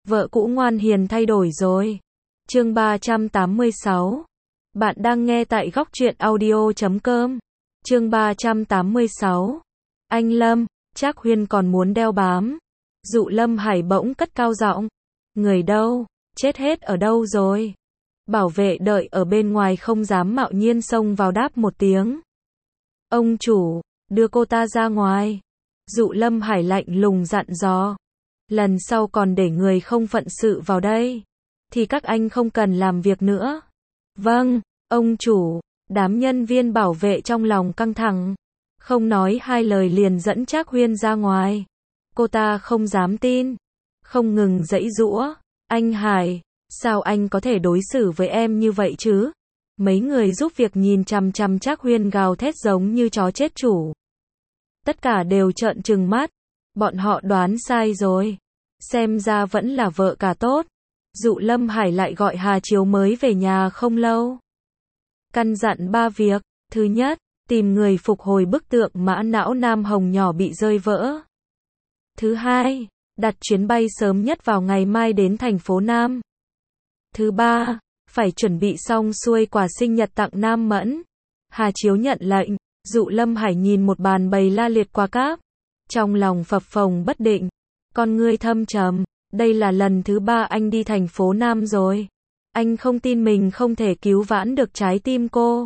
Vợ cũ ngoan hiền thay đổi rồi. Chương 386. Bạn đang nghe tại góc truyện audio.com. Chương 386. Anh Lâm, Trác Huyên còn muốn đeo bám. Dụ Lâm Hải bỗng cất cao giọng. Người đâu? Chết hết ở đâu rồi? Bảo vệ đợi ở bên ngoài không dám mạo nhiên xông vào đáp một tiếng. Ông chủ, đưa cô ta ra ngoài. Dụ Lâm Hải lạnh lùng dặn dò. Lần sau còn để người không phận sự vào đây, thì các anh không cần làm việc nữa. Vâng, ông chủ. Đám nhân viên bảo vệ trong lòng căng thẳng, không nói hai lời liền dẫn Trác Huyên ra ngoài. Cô ta không dám tin, không ngừng giãy giụa. Anh Hải, sao anh có thể đối xử với em như vậy chứ? Mấy người giúp việc nhìn chằm chằm Trác Huyên gào thét giống như chó chết chủ. Tất cả đều trợn trừng mắt. Bọn họ đoán sai rồi. Xem ra vẫn là vợ cả tốt. Dụ Lâm Hải lại gọi Hà Chiếu mới về nhà không lâu. Căn dặn 3 việc. Thứ nhất, tìm người phục hồi bức tượng mã não Nam Hồng nhỏ bị rơi vỡ. Thứ hai, đặt chuyến bay sớm nhất vào ngày mai đến thành phố Nam. Thứ ba, phải chuẩn bị xong xuôi quà sinh nhật tặng Nam Mẫn. Hà Chiếu nhận lệnh. Dụ Lâm Hải nhìn một bàn bày la liệt quà cáp, trong lòng phập phồng bất định, con ngươi thâm trầm. Đây là lần thứ 3 anh đi thành phố Nam rồi. Anh không tin mình không thể cứu vãn được trái tim cô.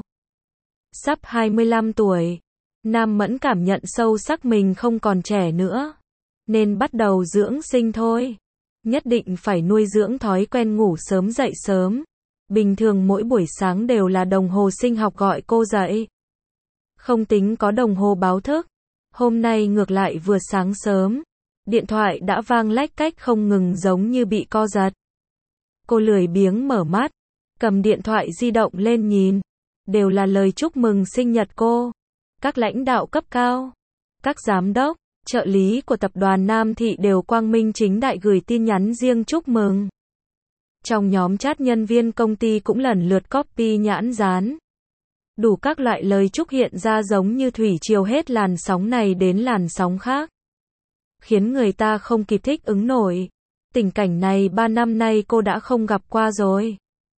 Sắp 25 tuổi, Nam Mẫn cảm nhận sâu sắc mình không còn trẻ nữa, nên bắt đầu dưỡng sinh thôi. Nhất định phải nuôi dưỡng thói quen ngủ sớm dậy sớm. Bình thường mỗi buổi sáng đều là đồng hồ sinh học gọi cô dậy. Không tính có đồng hồ báo thức, hôm nay ngược lại vừa sáng sớm, điện thoại đã vang lách cách không ngừng giống như bị co giật. Cô lười biếng mở mắt, cầm điện thoại di động lên nhìn, đều là lời chúc mừng sinh nhật cô. Các lãnh đạo cấp cao, các giám đốc, trợ lý của tập đoàn Nam Thị đều quang minh chính đại gửi tin nhắn riêng chúc mừng. Trong nhóm chat nhân viên công ty cũng lần lượt copy nhãn dán. Đủ các loại lời chúc hiện ra giống như thủy triều hết làn sóng này đến làn sóng khác, khiến người ta không kịp thích ứng nổi. Tình cảnh này 3 năm nay cô đã không gặp qua rồi.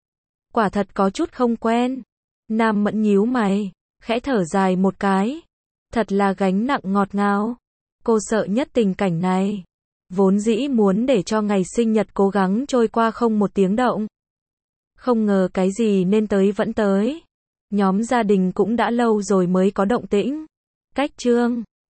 Quả thật có chút không quen. Nam Mẫn nhíu mày, khẽ thở dài một cái. Thật là gánh nặng ngọt ngào. Cô sợ nhất tình cảnh này. Vốn dĩ muốn để cho ngày sinh nhật cố gắng trôi qua không một tiếng động. Không ngờ cái gì nên tới vẫn tới. Nhóm gia đình cũng đã lâu rồi mới có động tĩnh. Cách chương